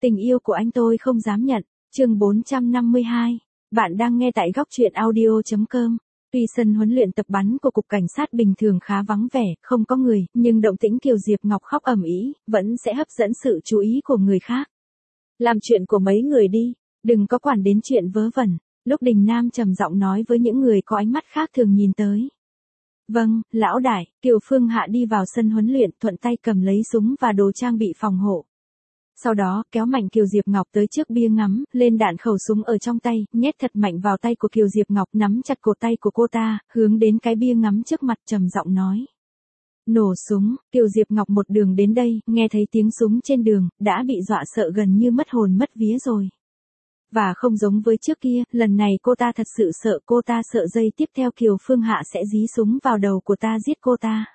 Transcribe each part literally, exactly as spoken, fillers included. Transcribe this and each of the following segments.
Tình yêu của anh tôi không dám nhận. Chương bốn trăm năm mươi hai. Bạn đang nghe tại góc truyện audio chấm com. Tuy sân huấn luyện tập bắn của cục cảnh sát bình thường khá vắng vẻ, không có người, nhưng động tĩnh Kiều Diệp Ngọc khóc ầm ĩ, vẫn sẽ hấp dẫn sự chú ý của người khác. Làm chuyện của mấy người đi, đừng có quản đến chuyện vớ vẩn. Lúc Đình Nam trầm giọng nói với những người có ánh mắt khác thường nhìn tới. Vâng, lão đại. Kiều Phương Hạ đi vào sân huấn luyện, thuận tay cầm lấy súng và đồ trang bị phòng hộ. Sau đó, kéo mạnh Kiều Diệp Ngọc tới trước bia ngắm, lên đạn khẩu súng ở trong tay, nhét thật mạnh vào tay của Kiều Diệp Ngọc, nắm chặt cổ tay của cô ta, hướng đến cái bia ngắm trước mặt trầm giọng nói. Nổ súng. Kiều Diệp Ngọc một đường đến đây, nghe thấy tiếng súng trên đường, đã bị dọa sợ gần như mất hồn mất vía rồi. Và không giống với trước kia, lần này cô ta thật sự sợ, cô ta sợ giây tiếp theo Kiều Phương Hạ sẽ dí súng vào đầu của ta giết cô ta.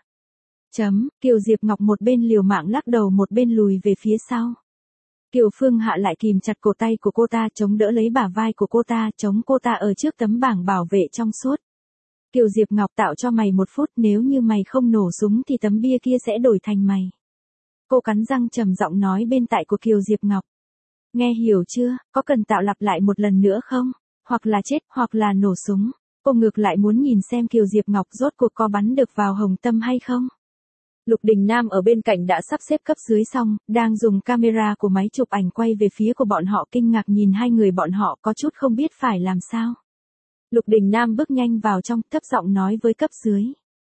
Chấm. Kiều Diệp Ngọc một bên liều mạng lắc đầu một bên lùi về phía sau. Kiều Phương Hạ lại kìm chặt cổ tay của cô ta, chống đỡ lấy bả vai của cô ta, chống cô ta ở trước tấm bảng bảo vệ trong suốt. Kiều Diệp Ngọc, tạo cho mày một phút, nếu như mày không nổ súng thì tấm bia kia sẽ đổi thành mày. Cô cắn răng trầm giọng nói bên tai của Kiều Diệp Ngọc. Nghe hiểu chưa, có cần tạo lặp lại một lần nữa không? Hoặc là chết, hoặc là nổ súng. Cô ngược lại muốn nhìn xem Kiều Diệp Ngọc rốt cuộc có bắn được vào hồng tâm hay không? Lục Đình Nam ở bên cạnh đã sắp xếp cấp dưới xong, đang dùng camera của máy chụp ảnh quay về phía của bọn họ, kinh ngạc nhìn hai người bọn họ, có chút không biết phải làm sao. Lục Đình Nam bước nhanh vào trong, thấp giọng nói với cấp dưới.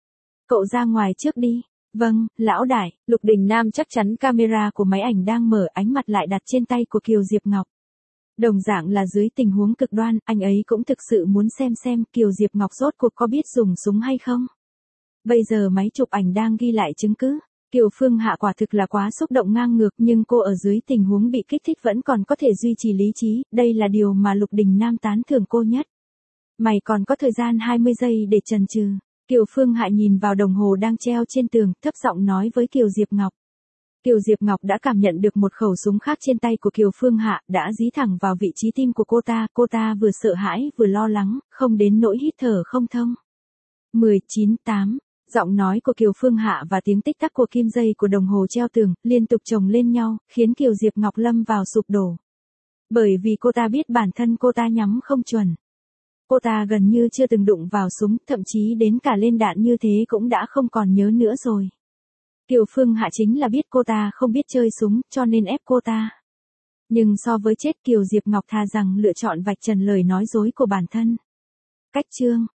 Cậu ra ngoài trước đi. Vâng, lão đại. Lục Đình Nam chắc chắn camera của máy ảnh đang mở, ánh mặt lại đặt trên tay của Kiều Diệp Ngọc. Đồng dạng là dưới tình huống cực đoan, anh ấy cũng thực sự muốn xem xem Kiều Diệp Ngọc rốt cuộc có biết dùng súng hay không. Bây giờ máy chụp ảnh đang ghi lại chứng cứ. Kiều Phương Hạ quả thực là quá xúc động ngang ngược, nhưng cô ở dưới tình huống bị kích thích vẫn còn có thể duy trì lý trí, đây là điều mà Lục Đình Nam tán thưởng cô nhất. Mày còn có thời gian hai mươi giây để chần chừ. Kiều Phương Hạ nhìn vào đồng hồ đang treo trên tường, thấp giọng nói với Kiều Diệp Ngọc. Kiều Diệp Ngọc đã cảm nhận được một khẩu súng khác trên tay của Kiều Phương Hạ, đã dí thẳng vào vị trí tim của cô ta, cô ta vừa sợ hãi vừa lo lắng, không đến nỗi hít thở không thông. mười chín, tám. Giọng nói của Kiều Phương Hạ và tiếng tích tắc của kim dây của đồng hồ treo tường, liên tục chồng lên nhau, khiến Kiều Diệp Ngọc lâm vào sụp đổ. Bởi vì cô ta biết bản thân cô ta nhắm không chuẩn. Cô ta gần như chưa từng đụng vào súng, thậm chí đến cả lên đạn như thế cũng đã không còn nhớ nữa rồi. Kiều Phương Hạ chính là biết cô ta không biết chơi súng, cho nên ép cô ta. Nhưng so với chết, Kiều Diệp Ngọc thà rằng lựa chọn vạch trần lời nói dối của bản thân. Cách chương.